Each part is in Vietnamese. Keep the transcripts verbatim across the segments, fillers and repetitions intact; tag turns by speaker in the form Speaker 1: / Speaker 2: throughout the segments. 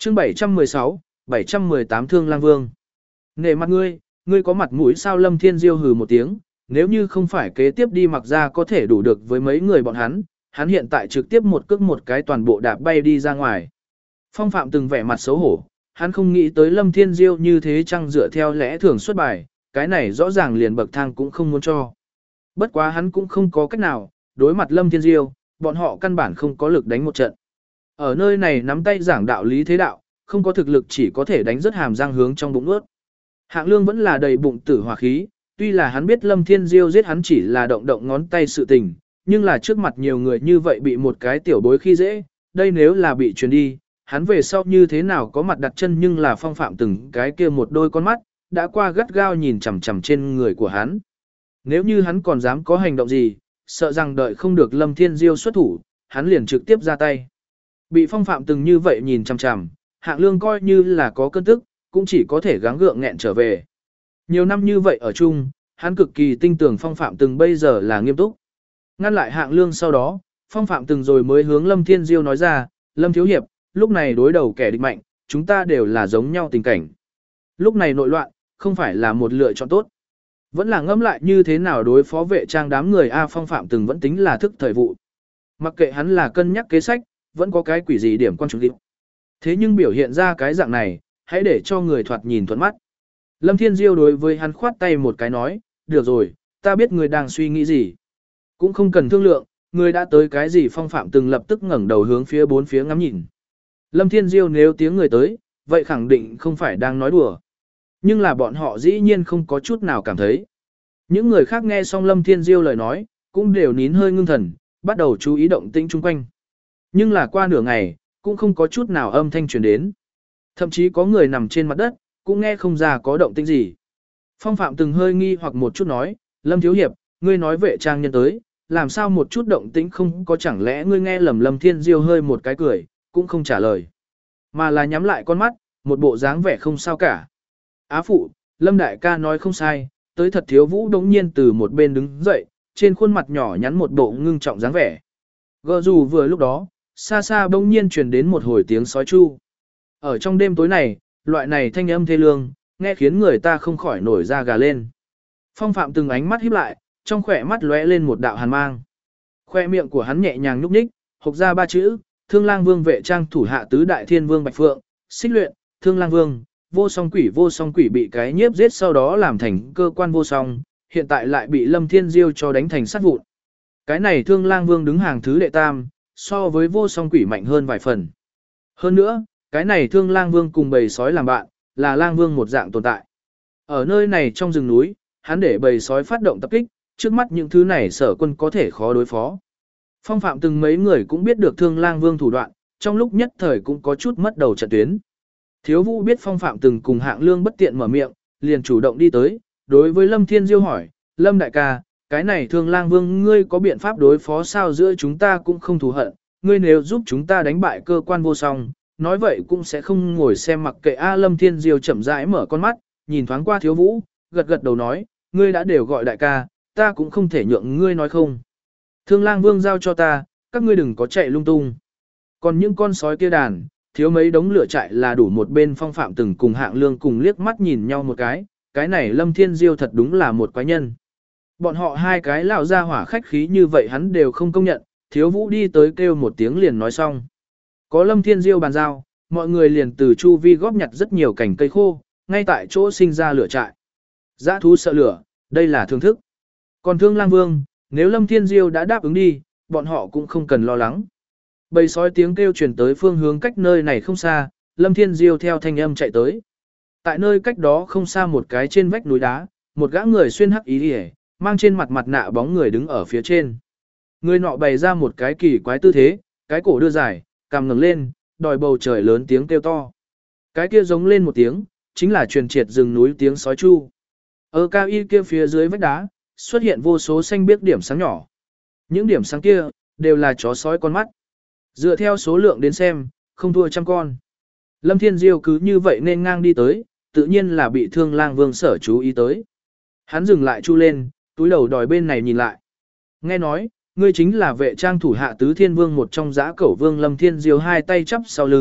Speaker 1: chương bảy trăm mười sáu, bảy trăm mười tám Thương Lang Vương. Nể mặt ngươi, ngươi có mặt mũi sao? Lâm Thiên Diêu hừ một tiếng, nếu như không phải kế tiếp đi mặc ra có thể đủ được với mấy người bọn hắn, hắn hiện tại trực tiếp một cước một cái toàn bộ đạp bay đi ra ngoài. Phong Phạm từng vẻ mặt xấu hổ, hắn không nghĩ tới Lâm Thiên Diêu như thế chăng dựa theo lẽ thường xuất bài, cái này rõ ràng liền bậc thang cũng không muốn cho. Bất quá hắn cũng không có cách nào, đối mặt Lâm Thiên Diêu, bọn họ căn bản không có lực đánh một trận. Ở nơi này nắm tay giảng đạo lý thế đạo, không có thực lực chỉ có thể đánh rất hàm răng hướng trong bụng ướt. Hạng Lương vẫn là đầy bụng tử hỏa khí, tuy là hắn biết Lâm Thiên Diêu giết hắn chỉ là động động ngón tay sự tình, nhưng là trước mặt nhiều người như vậy bị một cái tiểu bối khi dễ, đây nếu là bị truyền đi, hắn về sau như thế nào có mặt đặt chân. Nhưng là Phong Phạm từng cái kia một đôi con mắt, đã qua gắt gao nhìn chằm chằm trên người của hắn. Nếu như hắn còn dám có hành động gì, sợ rằng đợi không được Lâm Thiên Diêu xuất thủ, hắn liền trực tiếp ra tay. Bị Phong Phạm từng như vậy nhìn chằm chằm, Hạng Lương coi như là có cơn tức, cũng chỉ có thể gắng gượng nghẹn trở về. Nhiều năm như vậy ở chung, hắn cực kỳ tin tưởng Phong Phạm từng bây giờ là nghiêm túc. Ngăn lại Hạng Lương sau đó, Phong Phạm từng rồi mới hướng Lâm Thiên Diêu nói ra, Lâm Thiếu Hiệp, lúc này đối đầu kẻ địch mạnh, chúng ta đều là giống nhau tình cảnh. Lúc này nội loạn, không phải là một lựa chọn tốt. Vẫn là ngẫm lại như thế nào đối phó vệ trang đám người A. Phong Phạm từng vẫn tính là thức thời vụ. Mặc kệ hắn là cân nhắc kế sách, vẫn có cái quỷ gì điểm quan trọng điểm. Thế nhưng biểu hiện ra cái dạng này, hãy để cho người thoạt nhìn thuận mắt. Lâm Thiên Diêu đối với hắn khoát tay một cái nói, được rồi, ta biết người đang suy nghĩ gì. Cũng không cần thương lượng, người đã tới cái gì. Phong Phạm từng lập tức ngẩng đầu hướng phía bốn phía ngắm nhìn. Lâm Thiên Diêu nếu tiếng người tới, vậy khẳng định không phải đang nói đùa. Nhưng là bọn họ dĩ nhiên không có chút nào cảm thấy. Những người khác nghe xong Lâm Thiên Diêu lời nói, cũng đều nín hơi ngưng thần, bắt đầu chú ý động tĩnh chung quanh. Nhưng là qua nửa ngày, cũng không có chút nào âm thanh truyền đến. Thậm chí có người nằm trên mặt đất, cũng nghe không ra có động tĩnh gì. Phong Phạm từng hơi nghi hoặc một chút nói, Lâm Thiếu Hiệp, ngươi nói vệ trang nhân tới, làm sao một chút động tĩnh không có, chẳng lẽ ngươi nghe lầm? Lâm Thiên Diêu hơi một cái cười, cũng không trả lời. Mà là nhắm lại con mắt, một bộ dáng vẻ không sao cả. Á phụ, Lâm Đại ca nói không sai, tới thật. Thiếu Vũ đống nhiên từ một bên đứng dậy, trên khuôn mặt nhỏ nhắn một bộ ngưng trọng dáng vẻ. Gờ dù vừa lúc đó, xa xa bỗng nhiên truyền đến một hồi tiếng sói chu. Ở trong đêm tối này, loại này thanh âm thê lương, nghe khiến người ta không khỏi nổi da gà lên. Phong Phạm từng ánh mắt híp lại, trong khỏe mắt lóe lên một đạo hàn mang. Khoe miệng của hắn nhẹ nhàng nhúc nhích, hộc ra ba chữ, Thương Lang Vương vệ trang thủ hạ tứ đại thiên vương Bạch Phượng, Xích Luyện, Thương Lang Vương, vô song quỷ. Vô song quỷ bị cái nhiếp giết sau đó làm thành cơ quan vô song, hiện tại lại bị Lâm Thiên Diêu cho đánh thành sát vụn. Cái này Thương Lang Vương đứng hàng thứ đệ tam, so với vô song quỷ mạnh hơn vài phần. Hơn nữa, cái này Thương Lang Vương cùng bầy sói làm bạn, là Lang Vương một dạng tồn tại. Ở nơi này trong rừng núi, hắn để bầy sói phát động tập kích, trước mắt những thứ này Sở Quân có thể khó đối phó. Phong Phạm từng mấy người cũng biết được Thương Lang Vương thủ đoạn, trong lúc nhất thời cũng có chút mất đầu trận tuyến. Thiếu Vũ biết Phong Phạm từng cùng Hạng Lương bất tiện mở miệng, liền chủ động đi tới, đối với Lâm Thiên Diêu hỏi, Lâm đại ca, cái này Thương Lang Vương ngươi có biện pháp đối phó sao? Giữa chúng ta cũng không thù hận, ngươi nếu giúp chúng ta đánh bại cơ quan vô song, nói vậy cũng sẽ không ngồi xem mặc kệ. A. Lâm Thiên Diêu chậm rãi mở con mắt, nhìn thoáng qua Thiếu Vũ, gật gật đầu nói, ngươi đã đều gọi đại ca, ta cũng không thể nhượng ngươi nói không. Thương Lang Vương giao cho ta, các ngươi đừng có chạy lung tung. Còn những con sói kia đàn, thiếu mấy đống lửa chạy là đủ. Một bên Phong Phạm từng cùng Hạng Lương cùng liếc mắt nhìn nhau một cái, cái này Lâm Thiên Diêu thật đúng là một quái nhân. Bọn họ hai cái lão ra hỏa khách khí như vậy hắn đều không công nhận. Thiếu Vũ đi tới kêu một tiếng liền nói xong. Có Lâm Thiên Diêu bàn giao, mọi người liền từ chu vi góp nhặt rất nhiều cành cây khô, ngay tại chỗ sinh ra lửa trại. Dã thú sợ lửa, đây là thương thức. Còn Thương Lang Vương, nếu Lâm Thiên Diêu đã đáp ứng đi, bọn họ cũng không cần lo lắng. Bầy sói tiếng kêu truyền tới phương hướng cách nơi này không xa, Lâm Thiên Diêu theo thanh âm chạy tới. Tại nơi cách đó không xa một cái trên vách núi đá, một gã người xuyên hắc ý liễu, mang trên mặt mặt nạ bóng người đứng ở phía trên. Người nọ bày ra một cái kỳ quái tư thế, cái cổ đưa dài, cằm ngẩng lên, đòi bầu trời lớn tiếng kêu to. Cái kia giống lên một tiếng, chính là truyền triệt rừng núi tiếng sói chu. Ở cao y kia phía dưới vách đá, xuất hiện vô số xanh biếc điểm sáng nhỏ. Những điểm sáng kia, đều là chó sói con mắt. Dựa theo số lượng đến xem, không thua trăm con. Lâm Thiên Diêu cứ như vậy nên ngang đi tới, tự nhiên là bị Thương Lang Vương sở chú ý tới. Hắn dừng lại chu lên, túi đầu đòi bên này nhìn lại. Nghe nói, ngươi chính là vệ trang thủ hạ tứ thiên vương một trong dã cẩu vương. Lâm Thiên Diêu hai tay chắp sau lưng,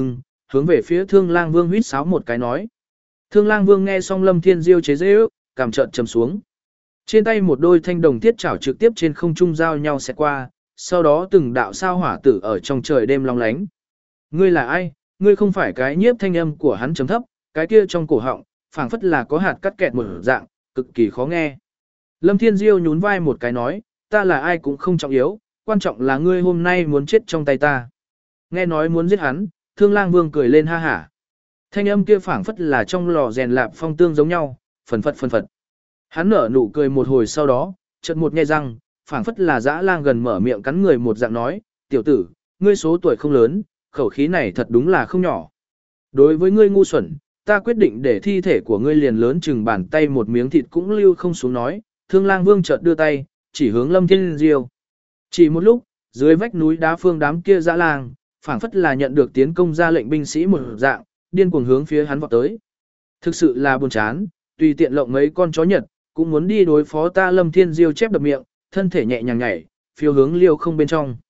Speaker 1: hướng về phía Thương Lang Vương huýt sáo một cái nói. Thương Lang Vương nghe xong Lâm Thiên Diêu chế giễu, cảm trợn trầm xuống. Trên tay một đôi thanh đồng thiết chảo trực tiếp trên không trung giao nhau xẹt qua, sau đó từng đạo sao hỏa tử ở trong trời đêm long lánh. Ngươi là ai? Ngươi không phải cái nhiếp thanh âm của hắn chấm thấp, cái kia trong cổ họng, phảng phất là có hạt cắt kẹt một dạng, cực kỳ khó nghe. Lâm Thiên Diêu nhún vai một cái nói, ta là ai cũng không trọng yếu, quan trọng là ngươi hôm nay muốn chết trong tay ta. Nghe nói muốn giết hắn, Thương Lang Vương cười lên ha hả. Thanh âm kia phảng phất là trong lò rèn lạp phong tương giống nhau, phần phật phần phật. Hắn nở nụ cười một hồi sau đó, chợt một nghe răng, phảng phất là dã lang gần mở miệng cắn người một dạng nói, tiểu tử, ngươi số tuổi không lớn, khẩu khí này thật đúng là không nhỏ. Đối với ngươi ngu xuẩn, ta quyết định để thi thể của ngươi liền lớn chừng bàn tay một miếng thịt cũng lưu không xuống nói. Thương Lang Vương chợt đưa tay, chỉ hướng Lâm Thiên Diêu. Chỉ một lúc, dưới vách núi đá phương đám kia dã lang, phảng phất là nhận được tiến công ra lệnh binh sĩ một dạng, điên cuồng hướng phía hắn vọt tới. Thực sự là buồn chán, tùy tiện lộng mấy con chó nhật, cũng muốn đi đối phó ta. Lâm Thiên Diêu chép đập miệng, thân thể nhẹ nhàng nhảy, phiêu hướng liêu không bên trong.